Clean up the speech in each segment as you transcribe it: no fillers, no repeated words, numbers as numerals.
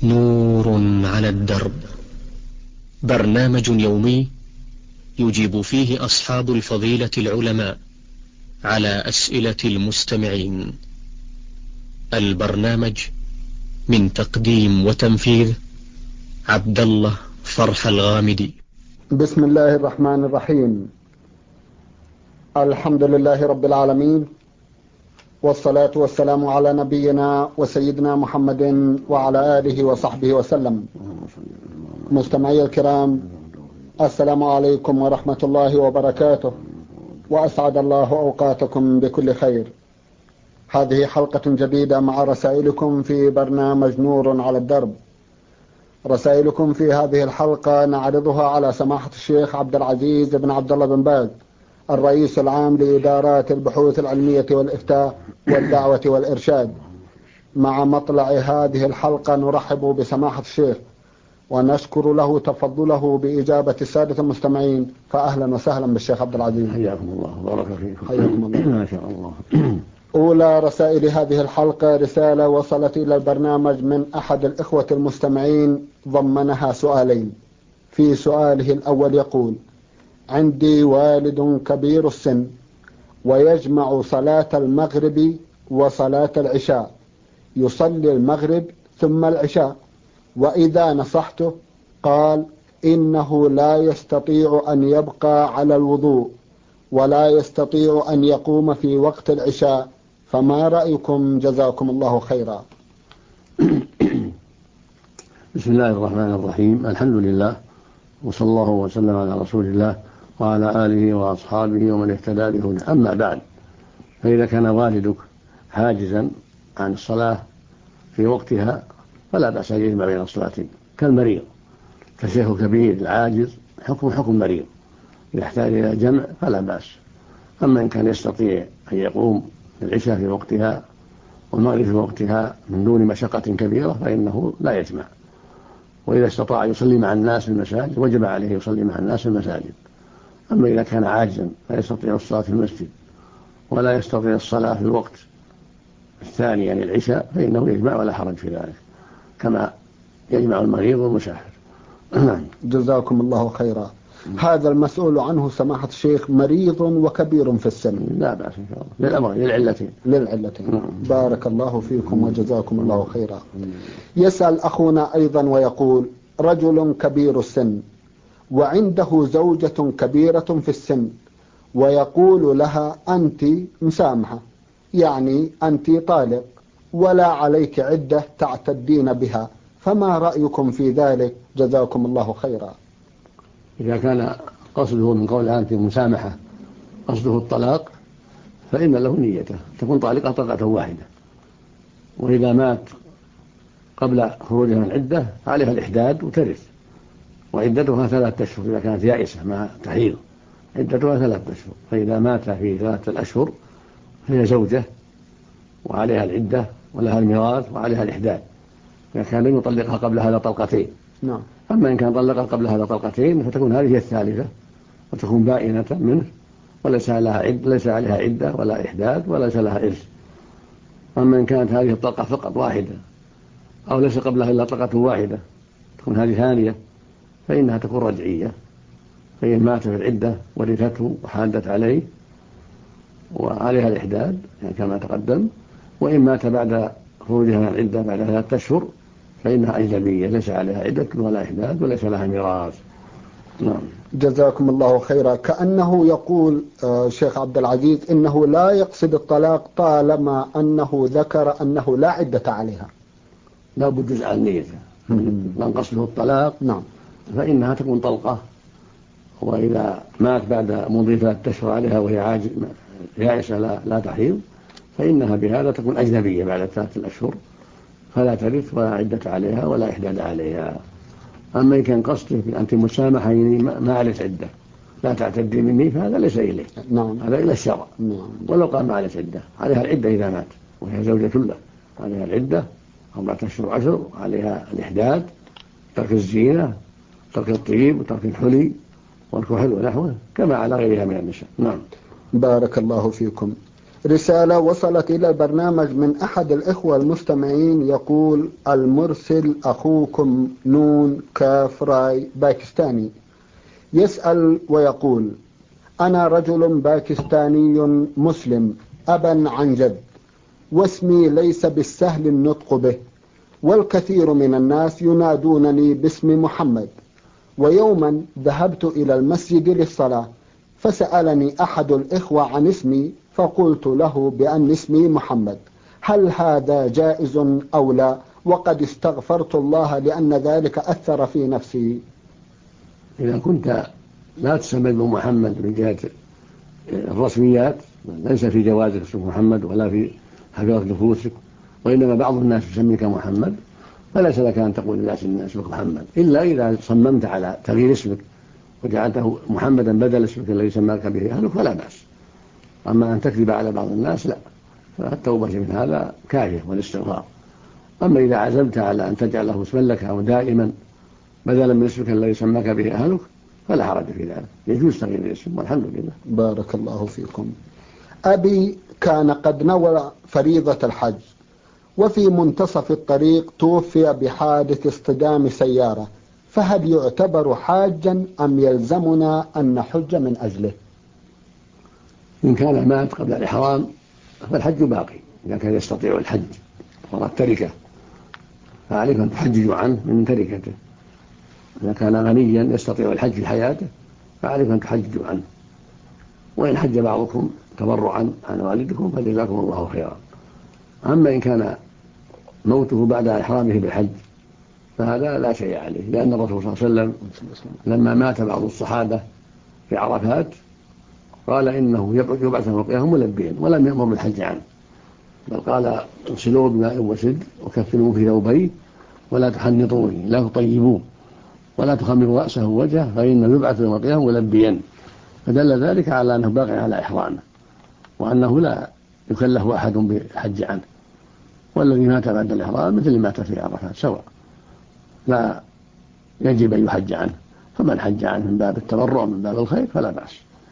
نور على الدرب، برنامج يومي يجيب فيه أصحاب الفضيلة العلماء على أسئلة المستمعين. البرنامج من تقديم وتنفيذ عبد الله فرح الغامدي. بسم الله الرحمن الرحيم. الحمد لله رب العالمين، والصلاة والسلام على نبينا وسيدنا محمد وعلى آله وصحبه وسلم. مستمعي الكرام، السلام عليكم ورحمة الله وبركاته، وأسعد الله أوقاتكم بكل خير. هذه حلقة جديدة مع رسائلكم في برنامج نور على الدرب. رسائلكم في هذه الحلقة نعرضها على سماحة الشيخ عبد العزيز بن عبد الله بن باز، الرئيس العام لإدارات البحوث العلمية والإفتاء والدعوة والإرشاد. مع مطلع هذه الحلقة نرحب بسماحة الشيخ ونشكر له تفضله بإجابة السادة المستمعين، فأهلا وسهلا بالشيخ عبد العزيز. حياكم الله وبارك فيكم. حياكم الله. ما شاء الله. أولى رسائل هذه الحلقة رسالة وصلت إلى البرنامج من أحد الإخوة المستمعين ضمنها سؤالين. في سؤاله الأول يقول: عندي والد كبير السن ويجمع صلاة المغرب وصلاة العشاء، يصلي المغرب ثم العشاء، وإذا نصحته قال إنه لا يستطيع أن يبقى على الوضوء ولا يستطيع أن يقوم في وقت العشاء، فما رأيكم جزاكم الله خيرا؟ بسم الله الرحمن الرحيم. الحمد لله، وصلى الله وسلم على رسول الله وعلى آله وأصحابه ومن اهتدى بهداه. أما بعد، فإذا كان والدك حاجزا عن الصلاة في وقتها فلا بأس أن يجمع بين الصلاتين، كالمريض، كشيخ كبير العاجز حكم مريض يحتاج إلى جمع فلا بأس. أما إن كان يستطيع أن يقوم العشاء في وقتها والمغرب في وقتها من دون مشقة كبيرة فإنه لا يجمع. وإذا استطاع يصلي مع الناس في المساجد وجب عليه يصلي مع الناس في المساجد. أما إذا كان عاجزا لا يستطيع الصلاة في المسجد ولا يستطيع الصلاة في الوقت الثاني يعني العشاء فإنه يجمع ولا حرج في ذلك، كما يجمع المريض والمسافر. جزاكم الله خيرا. هذا المسؤول عنه سماحة الشيخ مريض وكبير في السن. لا بأس إن شاء الله، للأمر للعلتين. بارك الله فيكم وجزاكم الله خيرا. يسأل أخونا أيضا ويقول: رجل كبير السن وعنده زوجة كبيرة في السن، ويقول لها أنت مسامحة، يعني أنت طالق ولا عليك عدة تعتدين بها، فما رأيكم في ذلك جزاكم الله خيرا؟ إذا كان قصده من قول أنت مسامحة قصده الطلاق فإن له نيته، تكون طالقة طلقة واحدة. وإذا مات قبل خروجها من عدة عليها الإحداد وترث، وعدتها 3 أشهر إذا كانت يائسة مع تحيض، عدتها 3 أشهر. فإذا مات في 3 أشهر فهي زوجة وعليها العدة ولها الميراث وعليها الإحداد، إذا كان لم يطلقها قبل هذا طلقتين. نعم. أما إن كان طلقها قبل هذا طلقتين فتكون هذه الثالثة وتكون بائنة منه، وليس عليها عدة ولا إحداد وليس لها إرث. أما إن كانت هذه الطلقة فقط واحدة أو ليس قبلها إلا طلقة واحدة تكون هذه ثانية فإنها تكون رجعية. فإن مات في العدة ورثته وحادت عليه وعليها الإحداد يعني كما تقدم. وإن مات بعد خروجها من العدة بعد 3 أشهر فإنها أجنبية ليس عليها عدة ولا إحداد وليس لها ميراث. نعم. جزاكم الله خيرا. كأنه يقول شيخ عبد العزيز إنه لا يقصد الطلاق طالما أنه ذكر أنه لا عدة عليها. لا بد جزء عن نيته. من قصده الطلاق نعم فإنها تكون طلقة. وإذا مات بعد مضي 3 أشهر عليها وهي يائسة لا تحيض فإنها بهذا تكون أجنبية بعد 3 أشهر، فلا ترث ولا عدة عليها ولا إحداد عليها. أما إن كان قصده أنت مسامحة يعني ما عليك عدة لا تعتدي مني فهذا ليس إليه. نعم. هذا إلى الشرع. نعم. ولو قال ما عليك عدة، عليها العدة إذا مات وهي زوجة له، عليها العدة 4 أشهر 10، عليها الإحداد، ترك الزينة، ترك الطيب وترك الحلي والكحل ونحوه كما على غيرها من النساء. نعم. بارك الله فيكم. رسالة وصلت إلى البرنامج من أحد الإخوة المستمعين، يقول: المرسل أخوكم نون كاف راي باكستاني، يسأل ويقول: أنا رجل باكستاني مسلم أبا عن جد، واسمي ليس بالسهل النطق به، والكثير من الناس ينادونني باسم محمد. ويوما ذهبت إلى المسجد للصلاة، فسألني أحد الإخوة عن اسمي، فقلت له بأن اسمي محمد، هل هذا جائز أو لا؟ وقد استغفرت الله لأن ذلك أثر في نفسي. إذا كنت لا تسمى بمحمد من جهة الرسميات، ليس في جوازك اسم محمد ولا في حفظ نفوسك، وإنما بعض الناس يسميك محمد، فليس لك أن تقول للناس إن اسمك محمد، إلا إذا صممت على تغيير اسمك وجعلته محمدا بدل اسمك الذي سماك به أهلك فلا بأس. أما أن تكذب على بعض الناس لا، فالتوبة من هذا كافية والاستغفار. أما إذا عزمت على أن تجعله اسما لك أو دائما بدلا من اسمك الذي سماك به أهلك فلا حرج في ذلك، يجوز تغيير الاسم والحمد لله. بارك الله فيكم. أبي كان قد نوى فريضة الحج، وفي منتصف الطريق توفي بحادث اصطدام سيارة، فهل يعتبر حاجا أم يلزمنا أن نحج من أجله؟ إن كان مات قبل الإحرام فالحج باقي، إذا كان يستطيع الحج صارت تركة فعليك أن تحججوا عنه من تركته. إذا كان غنيا يستطيع الحج في حياته فعليك أن تحججوا عنه، وإن حج بعضكم تبرعا عن والدكم فجزاكم الله خيرا. أما إن كان موته بعد إحرامه بالحج فهذا لا شيء عليه، لأن الرسول صلى الله عليه وسلم لما مات بعض الصحابة في عرفات قال إنه يبعث يوم القيامة ملبيا ولم يأمر بالحج عنه، بل قال اغسلوه بماء وسد وكفنوه في ثوبيه ولا تحنطوني، لا تطيبوه ولا تخمروا رأسه ووجهه فإنه يبعث يوم القيامة ملبيا، فدل ذلك على أنه باقي على إحرامه وأنه لا يكلف أحد بالحج عنه. والذي مات بعد الإحرام مثل مات في عرفات سواء، لا يجب أن يحج عنه، فمن حج عنه من باب التبرع من باب الخير فلا بأس.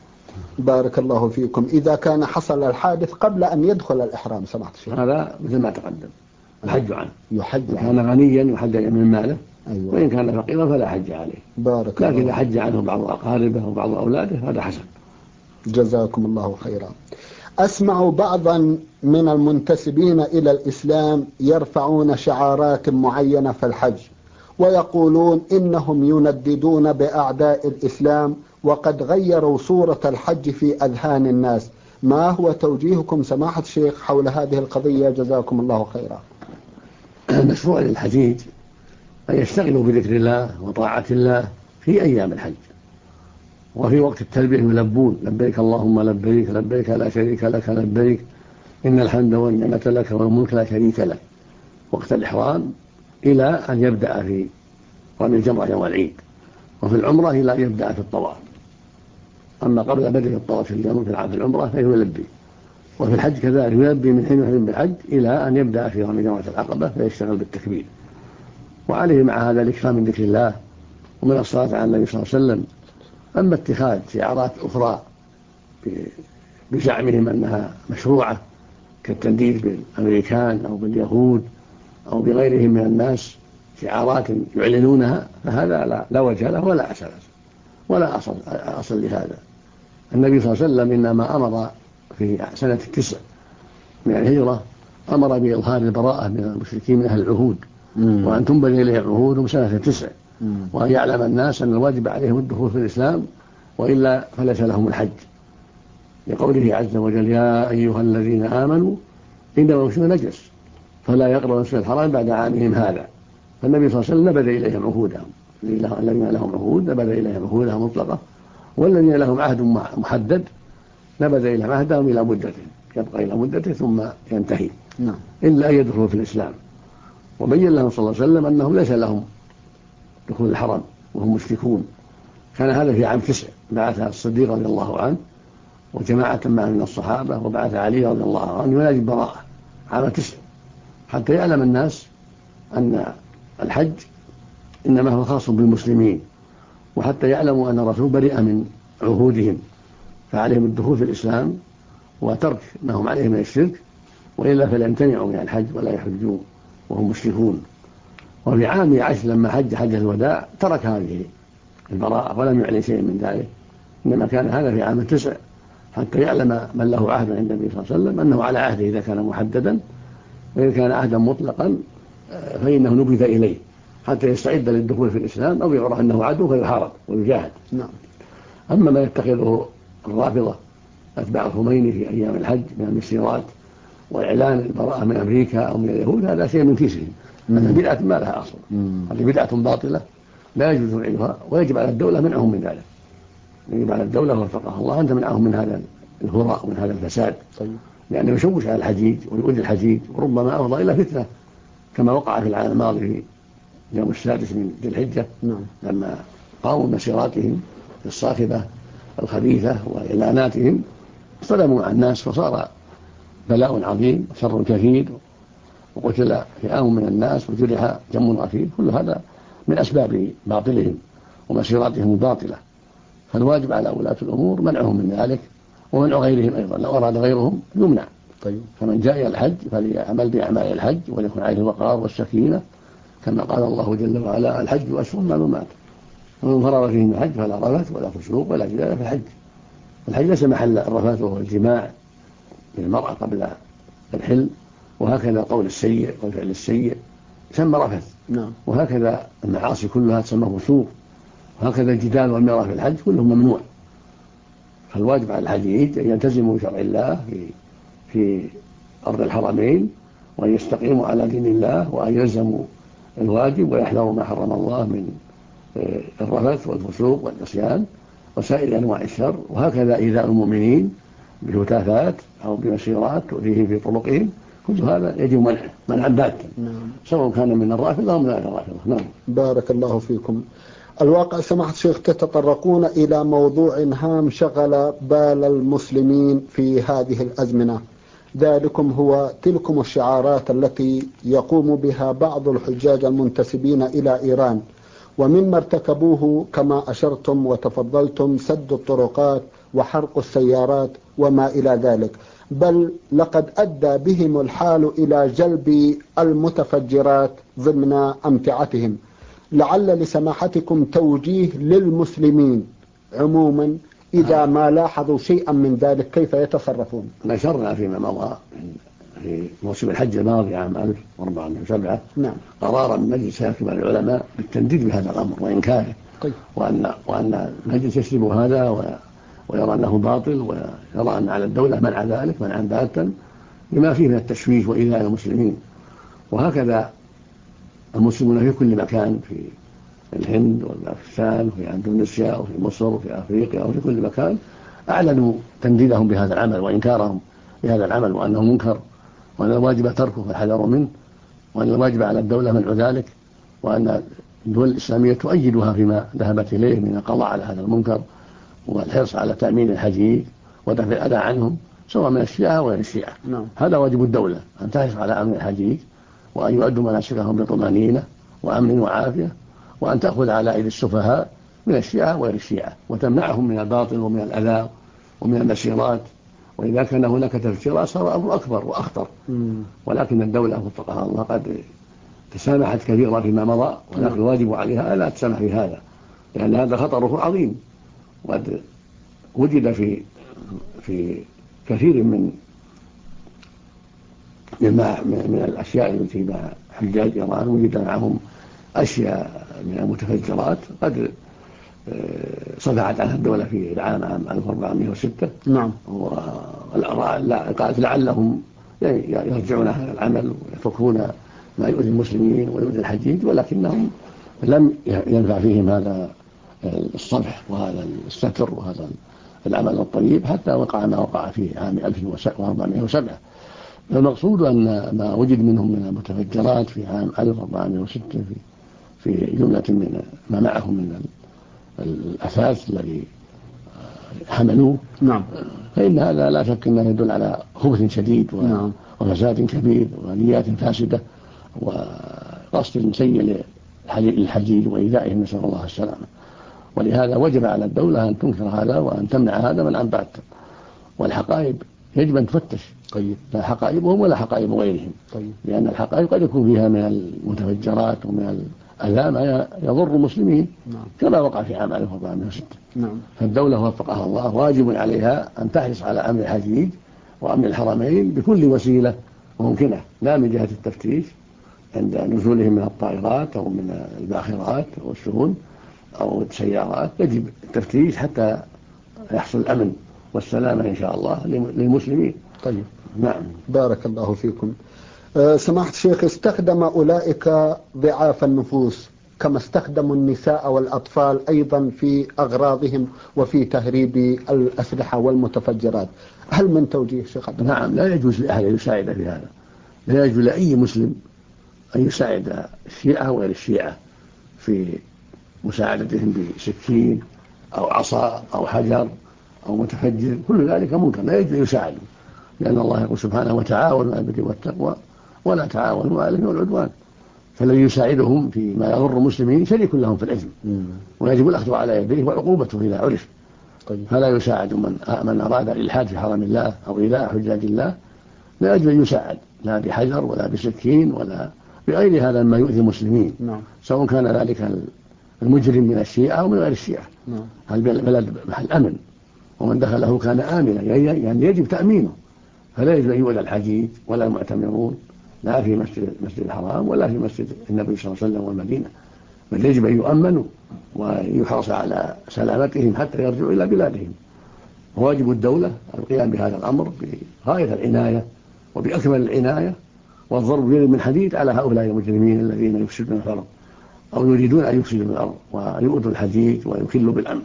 بارك الله فيكم. إذا كان حصل الحادث قبل أن يدخل الإحرام سمعت شيء، هذا مثل ما تقدم الحج عنه، يحج عنه. كان غنيا يحج من ماله، أيوة. وإن كان فقيرا فلا حج عليه. بارك لكن الله. إذا حج عنه بعض أقاربه وبعض أولاده هذا حسن. جزاكم الله خيرا. أسمع بعضا من المنتسبين إلى الإسلام يرفعون شعارات معينة في الحج، ويقولون إنهم ينددون بأعداء الإسلام وقد غيروا صورة الحج في أذهان الناس. ما هو توجيهكم سماحة الشيخ حول هذه القضية؟ جزاكم الله خيرا. المشروع للحجيج أن يشتغلوا بذكر الله وطاعة الله في أيام الحج، وفي وقت التلبية يلبون لبيك اللهم لبيك لبيك لا شريك لك لبيك إن الحمد والنعمة لك والملك لا شريك لك، وقت الإحرام إلى أن يبدأ في رمي الجمرة يوم العيد، وفي العمرة إلى أن يبدأ في الطواف. أما قبل بدء الطواف في اليوم في العمرة فيلبي، وفي الحج كذلك يلبي من حين يحرم بالحج إلى أن يبدأ في رمي جمرة العقبة فيشتغل بالتكبير. وعليه مع هذا الإكثار من ذكر الله ومن الصلاة على النبي صلى الله عليه وسلم. أما اتخاذ شعارات أخرى بزعمهم أنها مشروعة كالتنديد بالأمريكان أو باليهود أو بغيرهم من الناس شعارات يعلنونها فهذا لا وجه له ولا أساس ولا أصل لهذا. النبي صلى الله عليه وسلم إنما أمر في سنة 9 من الهجرة أمر بإظهار البراءة من المشركين من أهل العهود، وأن تنبذ إليه عهودهم سنة 9، وأن يعلم الناس أن الواجب عليهم الدخول في الإسلام وإلا فليس لهم الحج، لقوله عز وجل يا أيها الذين آمنوا إنما المشركون نجس فلا يقربوا المسجد الحرام بعد عامهم هذا. فالنبي صلى الله عليه وسلم نبذ إليهم عهودهم، الذين لهم عهود نبذ إليهم عهودهم مطلقة، والذين لهم عهد محدد نبذ إليهم عهدهم إلى مدته، يبقى إلى مدته ثم ينتهي إلا أن يدخلوا في الإسلام. وبين لهم صلى الله عليه وسلم أنهم ليس لهم دخول الحرم وهم مشركون. كان هذا في عام 9 بعث الصديق رضي الله عنه وجماعة معه من الصحابة، وبعث علي رضي الله عنه ينادي براءة عام 9 حتى يعلم الناس أن الحج إنما هو خاص بالمسلمين، وحتى يعلموا أن الرسول برئ من عهودهم فعليهم الدخول في الإسلام وترك ما هم عليه من الشرك، وإلا فلا يمتنعوا من الحج ولا يحجون وهم مشركون. وفي عام 10 لما حج حجة الوداع ترك هذه البراءة ولم يعلن شيء من ذلك، إنما كان هذا في عام 9 حتى يعلم من له عهد عند النبي صلى الله عليه وسلم أنه على عهده إذا كان محددا، وإذا كان عهدا مطلقا فإنه نبذ إليه حتى يستعد للدخول في الإسلام أو يعرف أنه عدو فيحارب ويجاهد. نعم. أما ما يتخذه الرافضة أتباع الخميني في أيام الحج من المسيرات وإعلان البراءة من أمريكا أو من اليهود، هذا شيء من كيسهم، هذا بدعة ما لها أصل، هذه بدعة باطلة لا يجوز فعلها، ويجب على الدولة منعهم من ذلك. يجب على الدولة وفقها الله أن تمنعهم من هذا الهراء ومن هذا الفساد، لأنه يشوش على الحجيج ويؤذي الحجيج، وربما أفضى إلى فتنة كما وقع في العام الماضي في يوم 6 من ذي الحجة لما قاموا مسيراتهم الصاخبة الخبيثة وإعلاناتهم اصطدموا مع الناس فصار بلاء عظيم وشر كثير، وقتل فئام من الناس وجرح جم غفير. كل هذا من أسباب باطلهم ومسيراتهم الباطلة، فالواجب على ولاة الأمور منعهم من ذلك ومنع غيرهم أيضا، لو أراد غيرهم يمنع. فمن جاء إلى الحج فليعمل بأعمال الحج وليكن عليه الوقار والسكينة، كما قال الله جل وعلا: الحج أشهر معلومات ومن فرض فيهن الحج فلا رفث ولا فسوق ولا جدال في الحج. الحج ليس محل الرفث وهو الجماع للمرأة قبل الحل، وهكذا القول السيء والفعل السيء يسمى رفث، وهكذا المعاصي كلها تسمى فسوق، وهكذا الجدال والمرأة في الحج كلهم ممنوع. فالواجب على الحجيج أن يلتزموا بشرع الله في أرض الحرمين، وأن يستقيموا على دين الله، وأن يلزموا الواجب ويحذروا ما حرم الله من الرفث والفسوق والعصيان وسائر أنواع الشر. وهكذا إيذاء المؤمنين بهتافات أو بمسيرات تؤذيهم في طرقهم، كل هذا يجب منعا باتا، سواء كان من الرافضة أو من غير الرافضة. نعم. بارك الله فيكم. الواقع سماحة الشيخ تتطرقون إلى موضوع هام شغل بال المسلمين في هذه الأزمنة، ذلكم هو تلكم الشعارات التي يقوم بها بعض الحجاج المنتسبين إلى إيران، ومما ارتكبوه كما أشرتم وتفضلتم سد الطرقات وحرق السيارات وما إلى ذلك، بل لقد أدى بهم الحال إلى جلب المتفجرات ضمن أمتعتهم. لعل لسماحتكم توجيه للمسلمين عموما إذا ما لاحظوا شيئا من ذلك كيف يتصرفون؟ نشرنا فيما مضى في موسم الحج الماضي عام 1407 قرارا من مجلس كبار العلماء بالتنديد بهذا الأمر وإنكاره، وأن المجلس يسلب هذا ويرى أنه باطل، ويرى أن على الدولة منع ذلك منعا باتا لما فيه من التشويش وإيذاء المسلمين. وهكذا المسلمون في كل مكان، في الهند والباكستان وفي أندونيسيا وفي مصر وفي أفريقيا وفي كل مكان أعلنوا تنديدهم بهذا العمل وإنكارهم بهذا العمل، وأنه منكر وأن الواجب تركه والحذر منه، وأن الواجب على الدولة منع ذلك، وأن الدول الإسلامية تؤيدها فيما ذهبت إليه من القضاء على هذا المنكر والحرص على تأمين الحجيج ودفع الأذى عنهم سواء من الشيعة وغير الشيعة. هذا واجب الدولة، أن تحرص على أمن الحجيج وأن يؤدوا مناسكهم بطمأنينة وأمن وعافية، وأن تأخذ على أيدي السفهاء من الشيعة وغير الشيعة وتمنعهم من الباطل ومن الأذى ومن المسيرات. وإذا كان هناك تفجيرات صار أمر أكبر وأخطر، ولكن الدولة وفقها الله قد تسامحت كثيرا فيما مضى، ولكن الواجب عليها ألا تسامح في هذا، لأن هذا خطره عظيم، وقد وجد في كثير من الأشياء التي مع حجاج إيران وجد معهم أشياء من المتفجرات قد صدعت عنها الدولة في العام 1406. قالت لعلهم يرجعون هذا العمل ويتركون ما يؤذي المسلمين ويؤذي الحجيج، ولكنهم لم ينفع فيهم هذا الصفح وهذا الستر وهذا العمل الطيب حتى وقع ما وقع فيه عام 1407. المقصود أن ما وجد منهم من المتفجرات في عام 1406 في جملة من ما معهم من الأثاث الذي حملوه، فإن هذا لا شك أنه يدل على خبث شديد وفساد كبير ونيات فاسدة وقصد سيء للحجيج وإيذائهم، نسأل الله السلامة. ولهذا وجب على الدولة أن تنكر هذا وأن تمنع هذا منعا باتا. والحقائب يجب أن تفتش. طيب. لا حقائبهم ولا حقائب غيرهم. طيب. لأن الحقائب قد يكون فيها من المتفجرات ومن الأذى ما يضر المسلمين. نعم. كما وقع في عام 1406. نعم. فالدولة وفقها الله واجب عليها أن تحرص على أمن الحجيج وأمن الحرمين بكل وسيلة ممكنة، لا من جهة التفتيش عند نزولهم من الطائرات أو من الباخرات أو السفن أو السيارات، يجب التفتيش حتى يحصل الأمن والسلامة إن شاء الله للمسلمين. طيب. نعم. بارك الله فيكم. سماحة الشيخ، استخدم أولئك ضعاف النفوس كما استخدموا النساء والأطفال أيضا في أغراضهم وفي تهريب الأسلحة والمتفجرات، هل من توجيه شيخ عبد الله؟ نعم، لا يجوز لأحد أن يساعد في هذا. لا يجوز لأي مسلم أن يساعد الشيعة وغير الشيعة في مساعدتهم بسكين أو عصا أو حجر أو متفجر، كل ذلك منكر، لا يجوز يساعد، لأن الله يقول سبحانه وتعاونوا على البر والتقوى ولا تعاونوا على الإثم والعدوان. فالذي يساعدهم فيما يضر المسلمين شريك لهم في الإثم، ويجب الأخذ على يديه وعقوبته إذا عرف. طيب. فلا يساعد من أراد الإلحاد في حرم الله أو إيذاء حجاج الله، لا يجب أن يساعد لا بحجر ولا بسكين ولا بغير هذا مما يؤذي المسلمين. نعم. سواء كان ذلك المجرم من الشيعة أو من غير الشيعة. نعم. البلد محل أمن، ومن دخله كان آمنا، يعني يجب تأمينه، فلا يجب أن يؤذى الحجيج ولا المعتمرون، لا في مسجد الحرام ولا في مسجد النبي صلى الله عليه وسلم والمدينة، بل يجب أن يؤمنوا ويحرص على سلامتهم حتى يرجعوا إلى بلادهم. واجب الدولة القيام بهذا الأمر بغاية العناية وبأكمل العناية، والضرب بيد من حديد على هؤلاء المجرمين الذين يفسدون الأرض أو يريدون أن يفسدوا الأرض ويؤذوا الحجيج ويخلوا بالأمن،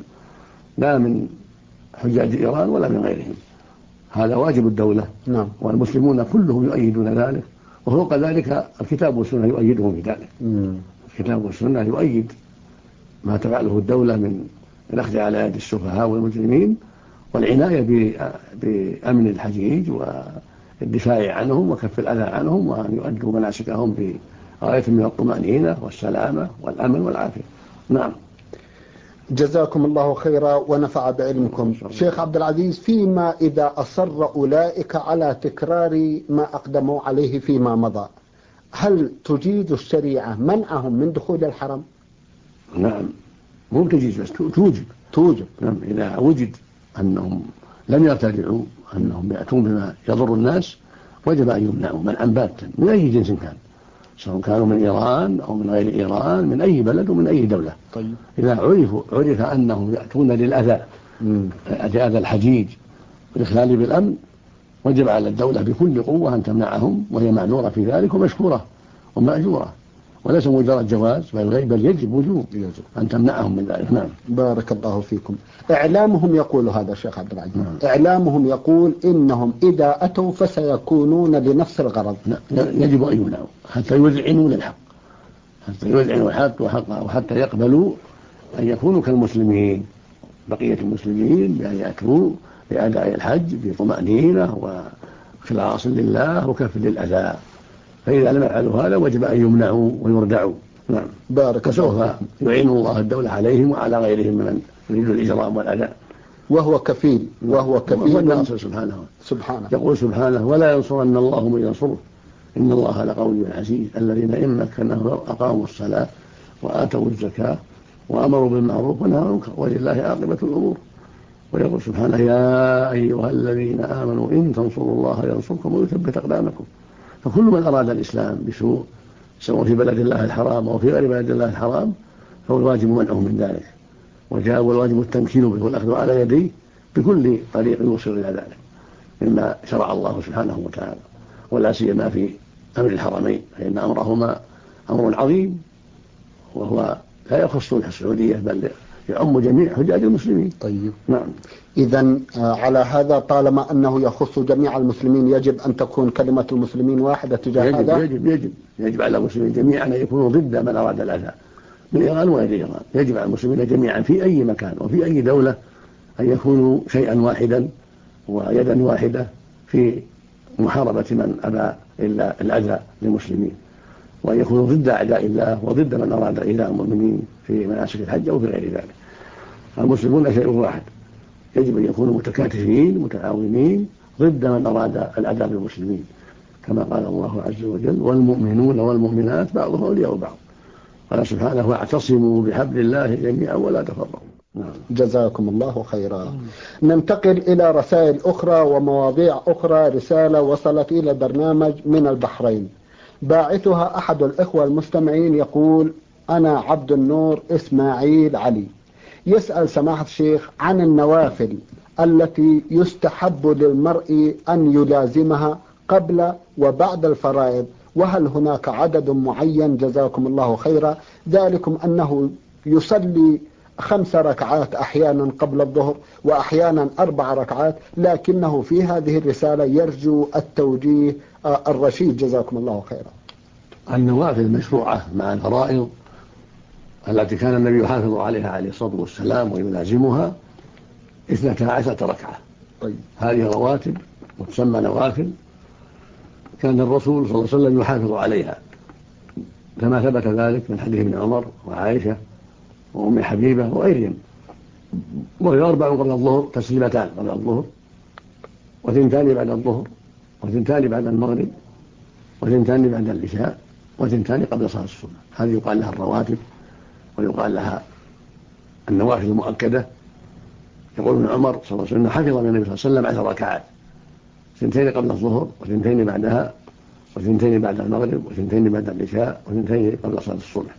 لا من حجاج إيران ولا من غيرهم. هذا واجب الدولة. نعم. والمسلمون كلهم يؤيدون ذلك، وفوق ذلك الكتاب والسنة يؤيدهم في ذلك. الكتاب والسنة يؤيد ما تفعله الدولة من الأخذ على يد السفهاء والمجرمين والعناية بأمن الحجيج والدفاع عنهم وكف الأذى عنهم، وأن يؤدوا مناسكهم بغاية من الطمأنينة والسلامة والأمن والعافية. نعم. جزاكم الله خيرا ونفع بعلمكم. شيخ عبد العزيز، فيما إذا أصر أولئك على تكرار ما أقدموا عليه فيما مضى، هل تجيز الشريعة منعهم من دخول الحرم؟ نعم، مو تجيز بس توجب. نعم، إذا وجد أنهم لم يرتدعوا، أنهم يأتون بما يضر الناس، وجب أن يمنعوا منعا باتا من أي جنس كان، سواء كانوا من إيران أو من غير إيران، من أي بلد ومن أي دولة. طيب. إذا عرف أنهم يأتون للأذى أذى الحجيج والإخلال بالأمن، وجب على الدولة بكل قوة أن تمنعهم، وهي معذورة في ذلك ومشكورة ومأجورة، وليس مجرد جواز بل يجب وجوب أن تمنعهم من ذلك. نعم. بارك الله فيكم. إعلامهم يقول هذا الشيخ عبد العزيز. إعلامهم يقول إنهم إذا أتوا فسيكونون لنفس الغرض. يجب أن يمنعوا حتى يذعنوا للحق، حتى يذعنوا الحق وحتى يقبلوا أن يكونوا كالمسلمين بقية المسلمين، بأن يأتوا لأداء الحج بطمأنينة وخلاص لله وكف للأذى. فإذا لم يفعلوا هذا وجب أن يمنعوا ويردعوا. نعم. بارك الله. فسوف يعين الله الدولة عليهم وعلى غيرهم من يريد الإجرام والأذى، وهو كفيل والناصر سبحانه. يقول سبحانه: ولا ينصرن الله من ينصره إن الله لقوي عزيز الذين إن مكناهم أقاموا الصلاة وآتوا الزكاة وأمروا بالمعروف ونهوا عن المنكر ولله عاقبة الأمور. ويقول سبحانه: يا أيها الذين آمنوا إن تنصروا الله ينصركم ويثبت أقدامكم. فكل من أراد الإسلام بسوء، سواء في بلد الله الحرام أو في غير بلد الله الحرام، فهو الواجب منعه من ذلك، والواجب التمكين به والأخذ على يديه بكل طريق يوصل إلى ذلك مما شرع الله سبحانه وتعالى، ولا سيما في أمر الحرمين، فإن أمرهما أمر عظيم، وهو لا يخص السعودية بل يعم جميع حجاج المسلمين. طيب. نعم. إذن على هذا طالما أنه يخص جميع المسلمين، يجب أن تكون كلمة المسلمين واحدة تجاه هذا. يجب على المسلمين جميعا أن يكونوا ضد من أراد الأذى من إيران وغير إيران. يجب على المسلمين جميعا في أي مكان وفي أي دولة أن يكونوا شيئا واحدا ويدا واحدة في محاربة من أبى إلا الأذى للمسلمين، وأن يكونوا ضد أعداء الله وضد من أراد إيذاء المؤمنين في مناسك الحج أو في غير ذلك. المسلمون شيء واحد، يجب أن يكونوا متكاتفين متعاونين ضد من أراد الأذى بالمسلمين، كما قال الله عز وجل: والمؤمنون والمؤمنات بعضهم أولياء بعض. قال سبحانه: واعتصموا بحبل الله جميعا ولا تفرقوا. جزاكم الله خيرا. ننتقل إلى رسائل أخرى ومواضيع أخرى. رسالة وصلت إلى برنامج من البحرين، باعثها أحد الإخوة المستمعين، يقول: أنا عبد النور إسماعيل علي، يسأل سماحة الشيخ عن النوافل التي يستحب للمرء أن يلازمها قبل وبعد الفرائض، وهل هناك عدد معين؟ جزاكم الله خيرا. ذلكم أنه يصلي 5 ركعات أحيانا قبل الظهر وأحيانا 4 ركعات، لكنه في هذه الرسالة يرجو التوجيه الرشيد. جزاكم الله خيرا. النوافل المشروعة مع الفرائض التي كان النبي يحافظ عليها عليه الصلاة والسلام ويلازمها 12 ركعة. طيب. هذه رواتب وتسمى نوافل، كان الرسول صلى الله عليه وسلم يحافظ عليها، كما ثبت ذلك من حديث ابن عمر وعائشة وأم حبيبة وغيرهم. وهي 4 قبل الظهر، تسليمتان قبل الظهر، وثنتان بعد الظهر، وثنتان بعد المغرب، وثنتان بعد العشاء، وثنتان قبل صلاة الصبح. هذه يقال لها الرواتب، ويقال لها النوافل المؤكدة. يقول ابن عمر صلى الله عليه وسلم: حفظ من النبي صلى الله عليه وسلم 10 ركعات، 2 قبل الظهر، و2 بعدها، و2 بعد المغرب، و2 بعد العشاء، و2 قبل صلاة الصبح،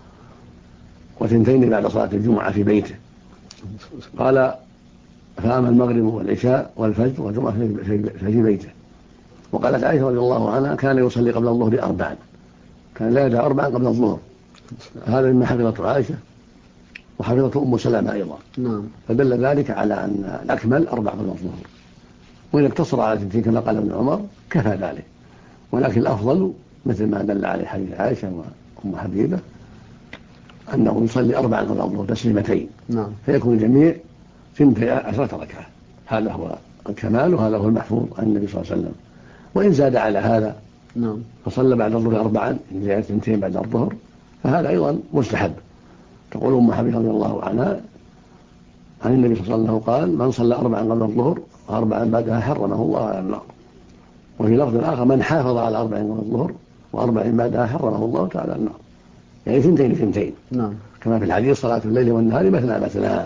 و2 بعد صلاة الجمعة في بيته. قال: فأما المغرب والعشاء والفجر والجمعة في بيته. وقالت عائشة رضي الله عنها: كان يصلي قبل الظهر 4، كان لا يدع 4 قبل الظهر. هذا مما حفظته عائشة وحفظته أم سلمة أيضا. فدل ذلك على أن الأكمل 4 قبل الظهر، وإن اقتصر على 2 كما قال ابن عمر كفى ذلك. ولكن الأفضل مثل ما دل عليه حديث عائشة وأم حبيبة أنه يصلي 4 قبل الظهر تسليمتين، فيكون الجميع 12 ركعة. هذا هو الكمال، وهذا هو المحفوظ عن النبي صلى الله عليه وسلم. وإن زاد على هذا فصلى بعد الظهر 4 زائد 2 بعد الظهر، فهذا أيضا مستحب. تقول أم حبيبة رضي الله عنها عن النبي صلى الله عليه وسلم قال: من صلى 4 قبل الظهر و4 بعدها حرمه الله على النار. وفي لفظ آخر: من حافظ على 4 قبل الظهر و4 بعدها حرمه الله تعالى على النار. يعني 2 كما في الحديث: صلاة الليل والنهار مثنى مثنى.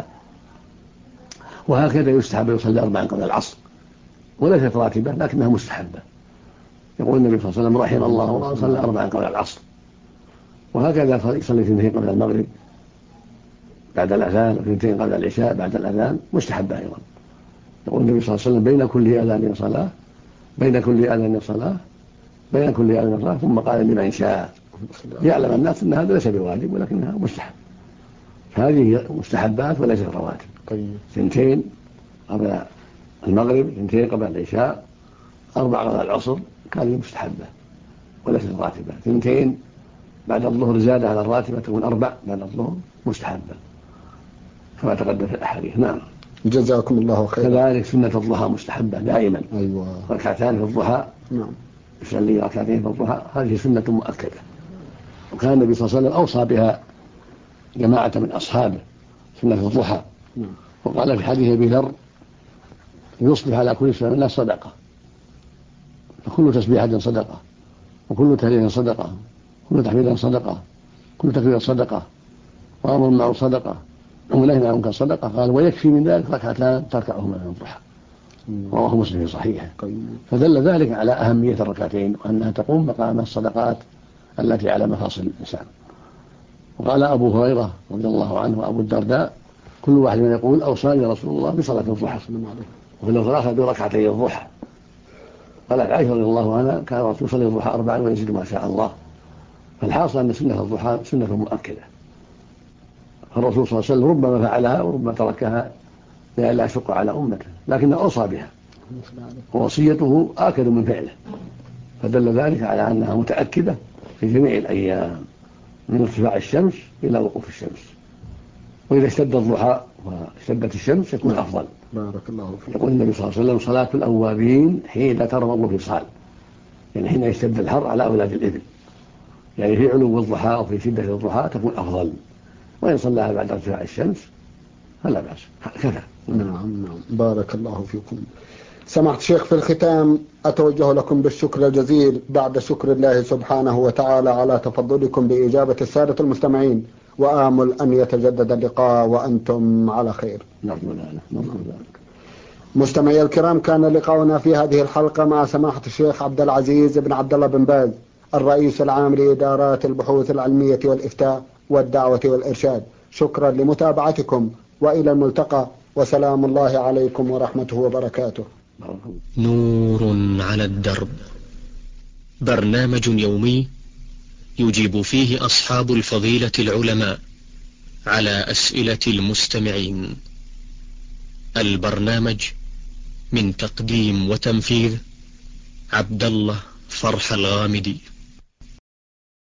وهكذا يستحب يصلي 4 قبل العصر، وليست راتبة لكنها مستحبة. يقول النبي صلى الله عليه وسلم: رحم الله من صلى 4 قبل العصر. وهكذا يصلي 2 قبل المغرب بعد الأذان، و2 قبل العشاء بعد الأذان، مستحبة أيضا. يقول النبي صلى الله عليه وسلم: بين كل أذان صلاة، بين كل أذان صلاة، بين كل أذان صلاة. ثم قال: لمن شاء. يعلم الناس أن هذا ليس بواجب ولكنها مستحب. هذه مستحبات وليست رواتب. 2 قبل المغرب، 2 قبل العشاء، 4 قبل العصر، هذه مستحبة وليست راتبة. 2 بعد الظهر زادة على الراتبة تكون 4 بعد الظهر، مستحبة كما تقدم في الأحاديث. جزاكم الله خيرا. كذلك سنة الضحى مستحبة دائما. 2 ركعتان في الضحى. يصلي 2 ركعتين في الضحى، هذه سنة مؤكدة، وكان النبي صلى الله عليه وسلم أوصى بها جماعة من أصحابه، سنة الضحى. وقال في حديث أبي ذر: يصبح على كل سنة الناس صدقة، فكل تسبيحة صدقة، وكل تهليل صدقة، كل تحميد صدقة، كل تكبير صدقة، وأمر معروف صدقة، ونهي عن المنكر صدقة. قال: ويكفي من ذلك 2 ركعتان تركعهما من الضحى. رواه مسلم في صحيحه. فدل ذلك على أهمية الركعتين، وأنها تقوم مقام الصدقات التي على مفاصل الإنسان. وقال أبو هريرة رضي الله عنه وأبو الدرداء: كل واحد من يقول: أوصاني رسول الله بصلاة الضحى. وفي اللفظ الآخر: بركعتي الضحى. قالت عائشة رضي الله عنها: كان الرسول يصلي الضحى 4 ويزيد ما شاء الله. فالحاصل أن سنة الضحى سنة مؤكدة، الرسول صلى الله عليه وسلم ربما فعلها وربما تركها لئلا يشق على أمته، لكن أوصى بها، ووصيته آكد من فعله. فدل ذلك على أنها متأكدة في جميع الأيام من ارتفاع الشمس إلى وقوف الشمس. وإذا اشتد الضحى واشتدت الشمس يكون أفضل. بارك الله فيك. يقول النبي صلى الله عليه وسلم: صلاة الأوابين حين ترمض الفصال، يعني حين يشتد الحر على أولاد الإبل، يعني في علو الضحى وفي شدة الضحى تكون أفضل. وإن صلىها بعد ارتفاع الشمس فلا بأس، كذا. نعم. بارك الله فيكم. سماحة الشيخ، في الختام أتوجه لكم بالشكر الجزيل بعد شكر الله سبحانه وتعالى على تفضلكم بإجابة السادة المستمعين، وآمل أن يتجدد اللقاء وأنتم على خير. مستمعي الكرام، كان لقاؤنا في هذه الحلقة مع سماحة الشيخ عبد العزيز بن عبد الله بن باز، الرئيس العام لإدارات البحوث العلمية والإفتاء والدعوة والإرشاد. شكرا لمتابعتكم، وإلى الملتقى، وسلام الله عليكم ورحمته وبركاته. نور على الدرب، برنامج يومي يجيب فيه أصحاب الفضيلة العلماء على أسئلة المستمعين. البرنامج من تقديم وتنفيذ عبد الله فرح الغامدي.